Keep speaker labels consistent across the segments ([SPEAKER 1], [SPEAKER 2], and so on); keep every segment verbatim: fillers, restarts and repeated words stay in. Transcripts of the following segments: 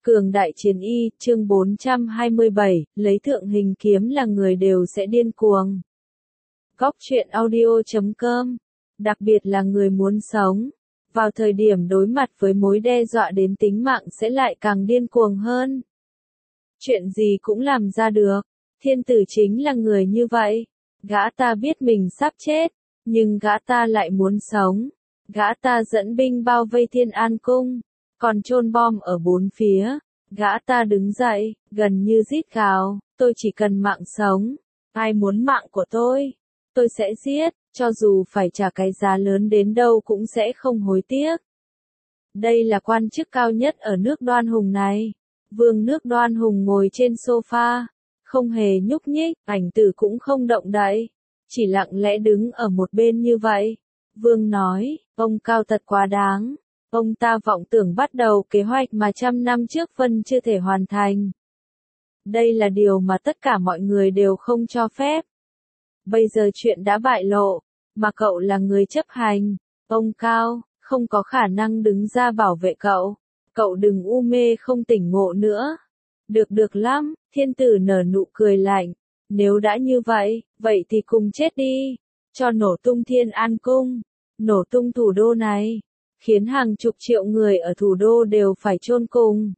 [SPEAKER 1] Cường đại chiến y, chương bốn trăm hai mươi bảy, lấy thượng hình kiếm là người đều sẽ điên cuồng. Góc truyện audio chấm com. Đặc biệt là người muốn sống. Vào thời điểm đối mặt với mối đe dọa đến tính mạng sẽ lại càng điên cuồng hơn. Chuyện gì cũng làm ra được. Thiên tử chính là người như vậy. Gã ta biết mình sắp chết, nhưng gã ta lại muốn sống. Gã ta dẫn binh bao vây Thiên An Cung, còn chôn bom ở bốn phía. Gã ta đứng dậy, gần như rít gào, tôi chỉ cần mạng sống. Ai muốn mạng của tôi? Tôi sẽ giết, cho dù phải trả cái giá lớn đến đâu cũng sẽ không hối tiếc. Đây là quan chức cao nhất ở nước Đoan Hùng này. Vương nước Đoan Hùng ngồi trên sofa, không hề nhúc nhích, Ảnh Tử cũng không động đậy, chỉ lặng lẽ đứng ở một bên như vậy. Vương nói, ông cao thật quá đáng. Ông ta vọng tưởng bắt đầu kế hoạch mà trăm năm trước Vân chưa thể hoàn thành. Đây là điều mà tất cả mọi người đều không cho phép. Bây giờ chuyện đã bại lộ, mà cậu là người chấp hành. Ông Cao, không có khả năng đứng ra bảo vệ cậu. Cậu đừng u mê không tỉnh ngộ nữa. Được được lắm, thiên tử nở nụ cười lạnh. Nếu đã như vậy, vậy thì cùng chết đi. Cho nổ tung Thiên An Cung, nổ tung thủ đô này, khiến hàng chục triệu người ở thủ đô đều phải chôn cùng.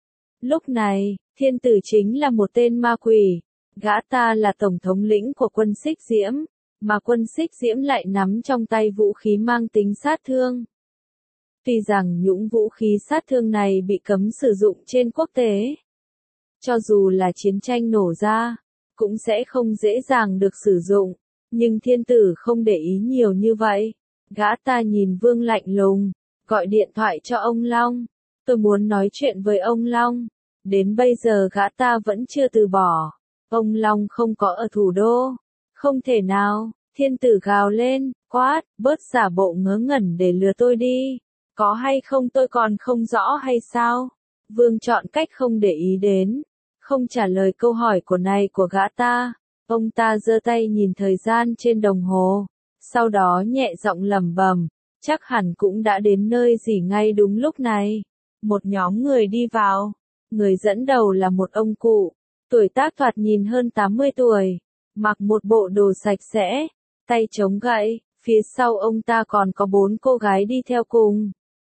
[SPEAKER 1] Lúc này, thiên tử chính là một tên ma quỷ. Gã ta là tổng thống lĩnh của quân Xích Diễm, mà quân Xích Diễm lại nắm trong tay vũ khí mang tính sát thương. Tuy rằng những vũ khí sát thương này bị cấm sử dụng trên quốc tế, cho dù là chiến tranh nổ ra, cũng sẽ không dễ dàng được sử dụng, nhưng thiên tử không để ý nhiều như vậy. Gã ta nhìn Vương lạnh lùng, gọi điện thoại cho ông Long. Tôi muốn nói chuyện với ông Long. Đến bây giờ gã ta vẫn chưa từ bỏ. Ông Long không có ở thủ đô. Không thể nào, thiên tử gào lên, quát, bớt giả bộ ngớ ngẩn để lừa tôi đi. Có hay không tôi còn không rõ hay sao? Vương chọn cách không để ý đến, không trả lời câu hỏi của này của gã ta. Ông ta giơ tay nhìn thời gian trên đồng hồ, sau đó nhẹ giọng lẩm bẩm, chắc hẳn cũng đã đến nơi gì ngay đúng lúc này. Một nhóm người đi vào, người dẫn đầu là một ông cụ, tuổi tác thoạt nhìn hơn tám mươi tuổi, mặc một bộ đồ sạch sẽ, tay chống gậy, phía sau ông ta còn có bốn cô gái đi theo cùng.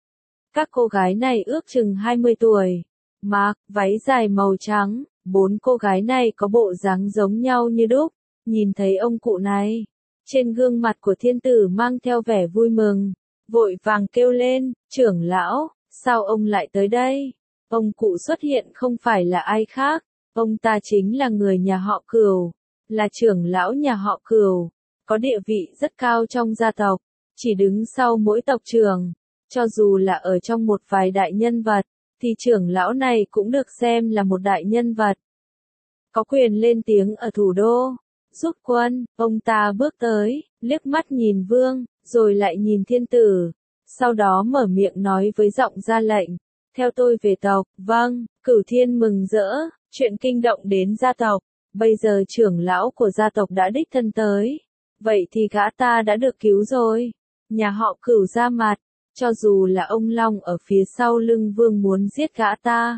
[SPEAKER 1] Các cô gái này ước chừng hai mươi tuổi, mặc váy dài màu trắng. Bốn cô gái này có bộ dáng giống nhau như đúc. Nhìn thấy ông cụ này, trên gương mặt của thiên tử mang theo vẻ vui mừng, vội vàng kêu lên, trưởng lão, sao ông lại tới đây? Ông cụ xuất hiện không phải là ai khác, ông ta chính là người nhà họ Cửu, là trưởng lão nhà họ Cửu, có địa vị rất cao trong gia tộc, chỉ đứng sau mỗi tộc trưởng. Cho dù là ở trong một vài đại nhân vật, thì trưởng lão này cũng được xem là một đại nhân vật. Có quyền lên tiếng ở thủ đô. Rút quân, ông ta bước tới, liếc mắt nhìn Vương, rồi lại nhìn thiên tử. Sau đó mở miệng nói với giọng ra lệnh. Theo tôi về tộc. Vâng, Cửu Thiên mừng rỡ, chuyện kinh động đến gia tộc. Bây giờ trưởng lão của gia tộc đã đích thân tới. Vậy thì gã ta đã được cứu rồi. Nhà họ Cửu ra mặt. Cho dù là ông Long ở phía sau lưng Vương muốn giết gã ta,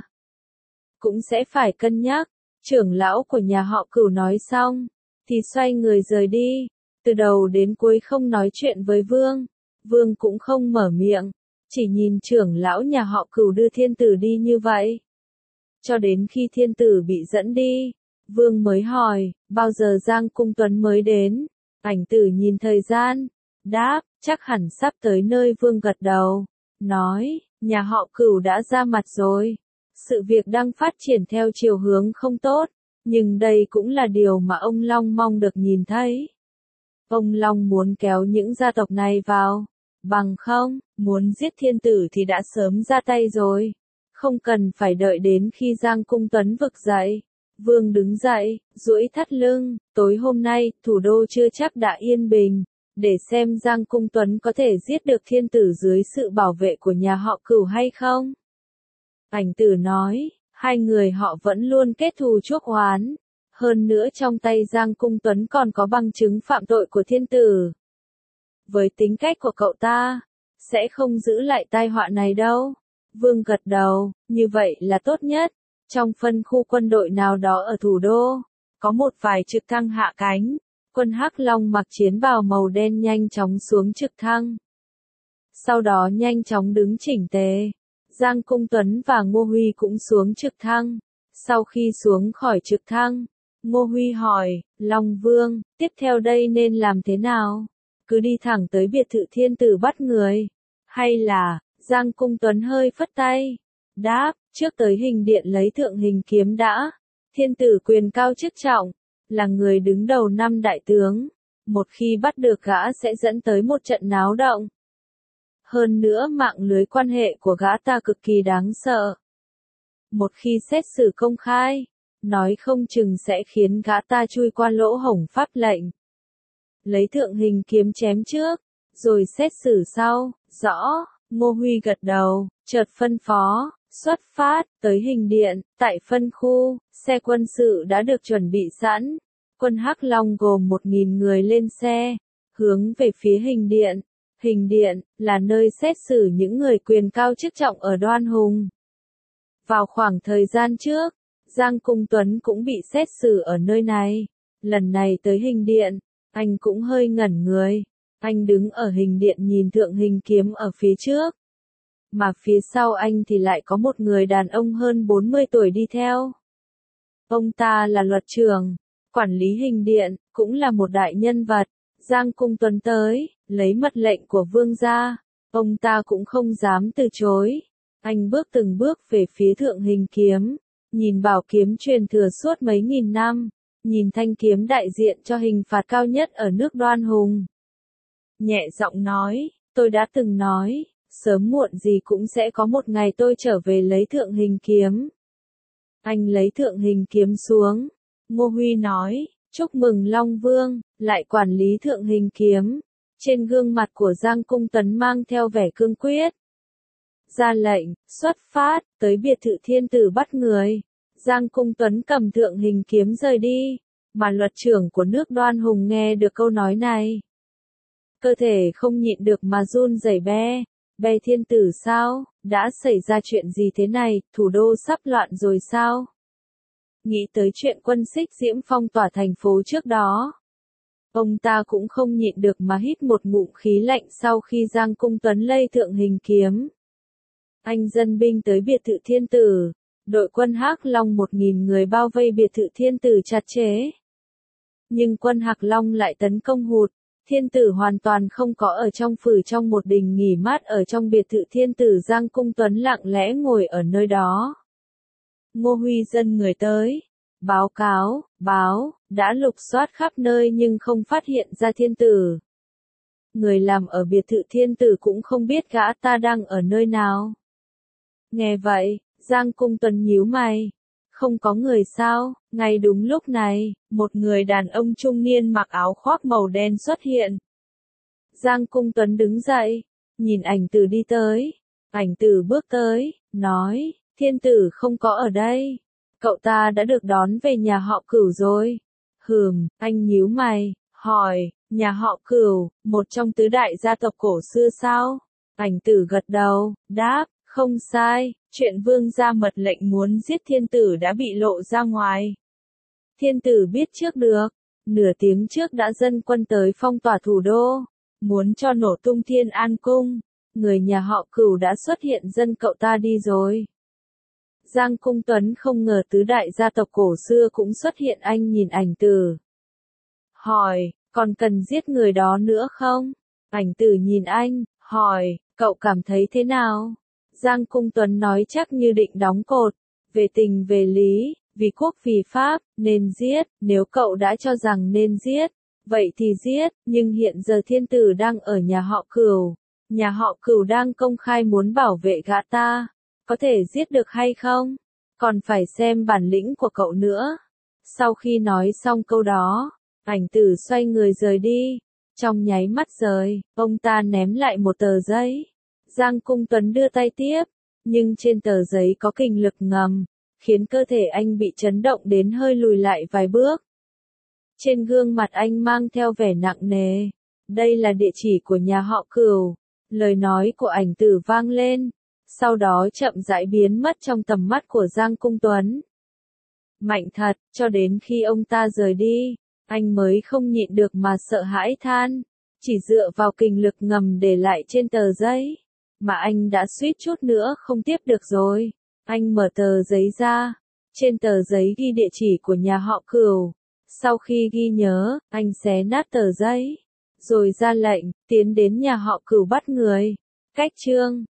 [SPEAKER 1] cũng sẽ phải cân nhắc. Trưởng lão của nhà họ Cửu nói xong, thì xoay người rời đi. Từ đầu đến cuối không nói chuyện với Vương. Vương cũng không mở miệng, chỉ nhìn trưởng lão nhà họ Cửu đưa thiên tử đi như vậy. Cho đến khi thiên tử bị dẫn đi, Vương mới hỏi, bao giờ Giang Cung Tuấn mới đến? Ảnh Tử nhìn thời gian, đáp, chắc hẳn sắp tới nơi. Vương gật đầu, nói, nhà họ Cửu đã ra mặt rồi. Sự việc đang phát triển theo chiều hướng không tốt, nhưng đây cũng là điều mà ông Long mong được nhìn thấy. Ông Long muốn kéo những gia tộc này vào, bằng không, muốn giết thiên tử thì đã sớm ra tay rồi. Không cần phải đợi đến khi Giang Cung Tuấn vực dậy. Vương đứng dậy, duỗi thắt lưng, tối hôm nay, thủ đô chưa chắc đã yên bình. Để xem Giang Cung Tuấn có thể giết được thiên tử dưới sự bảo vệ của nhà họ Cửu hay không. Ảnh Tử nói, hai người họ vẫn luôn kết thù chuốc oán. Hơn nữa trong tay Giang Cung Tuấn còn có bằng chứng phạm tội của thiên tử. Với tính cách của cậu ta, sẽ không giữ lại tai họa này đâu. Vương gật đầu, như vậy là tốt nhất. Trong phân khu quân đội nào đó ở thủ đô, có một vài trực thăng hạ cánh. Quân Hắc Long mặc chiến bào màu đen nhanh chóng xuống trực thăng. Sau đó nhanh chóng đứng chỉnh tề. Giang Cung Tuấn và Ngô Huy cũng xuống trực thăng. Sau khi xuống khỏi trực thăng, Ngô Huy hỏi, Long Vương, tiếp theo đây nên làm thế nào? Cứ đi thẳng tới biệt thự thiên tử bắt người? Hay là, Giang Cung Tuấn hơi phất tay. Đáp, trước tới hình điện lấy thượng hình kiếm đã. Thiên tử quyền cao chức trọng, là người đứng đầu năm đại tướng. Một khi bắt được gã sẽ dẫn tới một trận náo động. Hơn nữa mạng lưới quan hệ của gã ta cực kỳ đáng sợ. Một khi xét xử công khai, nói không chừng sẽ khiến gã ta chui qua lỗ hổng pháp lệnh. Lấy thượng hình kiếm chém trước, rồi xét xử sau, rõ, Ngô Huy gật đầu, chợt phân phó, xuất phát, tới hình điện, tại phân khu, xe quân sự đã được chuẩn bị sẵn. Quân Hắc Long gồm một nghìn người lên xe, hướng về phía hình điện. Hình điện, là nơi xét xử những người quyền cao chức trọng ở Đoan Hùng. Vào khoảng thời gian trước, Giang Cung Tuấn cũng bị xét xử ở nơi này. Lần này tới hình điện, anh cũng hơi ngẩn người. Anh đứng ở hình điện nhìn thượng hình kiếm ở phía trước. Mà phía sau anh thì lại có một người đàn ông hơn bốn mươi tuổi đi theo. Ông ta là luật trưởng, quản lý hình điện, cũng là một đại nhân vật. Giang Cung Tuấn tới, lấy mật lệnh của vương gia. Ông ta cũng không dám từ chối. Anh bước từng bước về phía thượng hình kiếm. Nhìn bảo kiếm truyền thừa suốt mấy nghìn năm. Nhìn thanh kiếm đại diện cho hình phạt cao nhất ở nước Đoan Hùng. Nhẹ giọng nói, tôi đã từng nói, sớm muộn gì cũng sẽ có một ngày tôi trở về lấy thượng hình kiếm. Anh lấy thượng hình kiếm xuống. Ngô Huy nói, chúc mừng Long Vương, lại quản lý thượng hình kiếm. Trên gương mặt của Giang Cung Tuấn mang theo vẻ cương quyết. Ra lệnh, xuất phát, tới biệt thự thiên tử bắt người. Giang Cung Tuấn cầm thượng hình kiếm rời đi. Mà luật trưởng của nước Đoan Hùng nghe được câu nói này. Cơ thể không nhịn được mà run rẩy be. Be thiên tử sao? Đã xảy ra chuyện gì thế này? Thủ đô sắp loạn rồi sao? Nghĩ tới chuyện quân Xích Diễm phong tỏa thành phố trước đó. Ông ta cũng không nhịn được mà hít một ngụm khí lạnh sau khi Giang Cung Tuấn lây thượng hình kiếm. Anh dân binh tới biệt thự thiên tử. Đội quân Hắc Long một nghìn người bao vây biệt thự thiên tử chặt chẽ. Nhưng quân Hắc Long lại tấn công hụt. Thiên tử hoàn toàn không có ở trong phủ trong một đình nghỉ mát ở trong biệt thự thiên tử. Giang Cung Tuấn lặng lẽ ngồi ở nơi đó. Ngô Huy dân người tới. Báo cáo, báo, đã lục soát khắp nơi nhưng không phát hiện ra thiên tử. Người làm ở biệt thự thiên tử cũng không biết gã ta đang ở nơi nào. Nghe vậy, Giang Cung Tuấn nhíu mày. Không có người sao? Ngay đúng lúc này, một người đàn ông trung niên mặc áo khoác màu đen xuất hiện. Giang Cung Tuấn đứng dậy, nhìn ảnh tử đi tới. Ảnh tử bước tới, nói, thiên tử không có ở đây. Cậu ta đã được đón về nhà họ Cửu rồi. Hừm, anh nhíu mày, hỏi, nhà họ Cửu, một trong tứ đại gia tộc cổ xưa sao? Ảnh tử gật đầu, đáp, không sai, chuyện vương gia mật lệnh muốn giết thiên tử đã bị lộ ra ngoài. Thiên tử biết trước được, nửa tiếng trước đã dẫn quân tới phong tỏa thủ đô, muốn cho nổ tung Thiên An Cung, người nhà họ Cửu đã xuất hiện dẫn cậu ta đi rồi. Giang Cung Tuấn không ngờ tứ đại gia tộc cổ xưa cũng xuất hiện. Anh nhìn ảnh tử. Hỏi, còn cần giết người đó nữa không? Ảnh tử nhìn anh, hỏi, cậu cảm thấy thế nào? Giang Cung Tuấn nói chắc như định đóng cột. Về tình về lý, vì quốc vì pháp, nên giết. Nếu cậu đã cho rằng nên giết, vậy thì giết. Nhưng hiện giờ thiên tử đang ở nhà họ Cửu. Nhà họ Cửu đang công khai muốn bảo vệ gã ta. Có thể giết được hay không? Còn phải xem bản lĩnh của cậu nữa. Sau khi nói xong câu đó, ảnh tử xoay người rời đi. Trong nháy mắt rời, ông ta ném lại một tờ giấy. Giang Cung Tuấn đưa tay tiếp, nhưng trên tờ giấy có kình lực ngầm, khiến cơ thể anh bị chấn động đến hơi lùi lại vài bước. Trên gương mặt anh mang theo vẻ nặng nề. Đây là địa chỉ của nhà họ Cửu. Lời nói của ảnh tử vang lên. sau đó chậm rãi biến mất trong tầm mắt của Giang Cung Tuấn. Mạnh thật, cho đến khi ông ta rời đi, anh mới không nhịn được mà sợ hãi than, chỉ dựa vào kình lực ngầm để lại trên tờ giấy, mà anh đã suýt chút nữa không tiếp được rồi. Anh mở tờ giấy ra, trên tờ giấy ghi địa chỉ của nhà họ Cửu. Sau khi ghi nhớ, anh xé nát tờ giấy, rồi ra lệnh, tiến đến nhà họ Cửu bắt người. Cách chương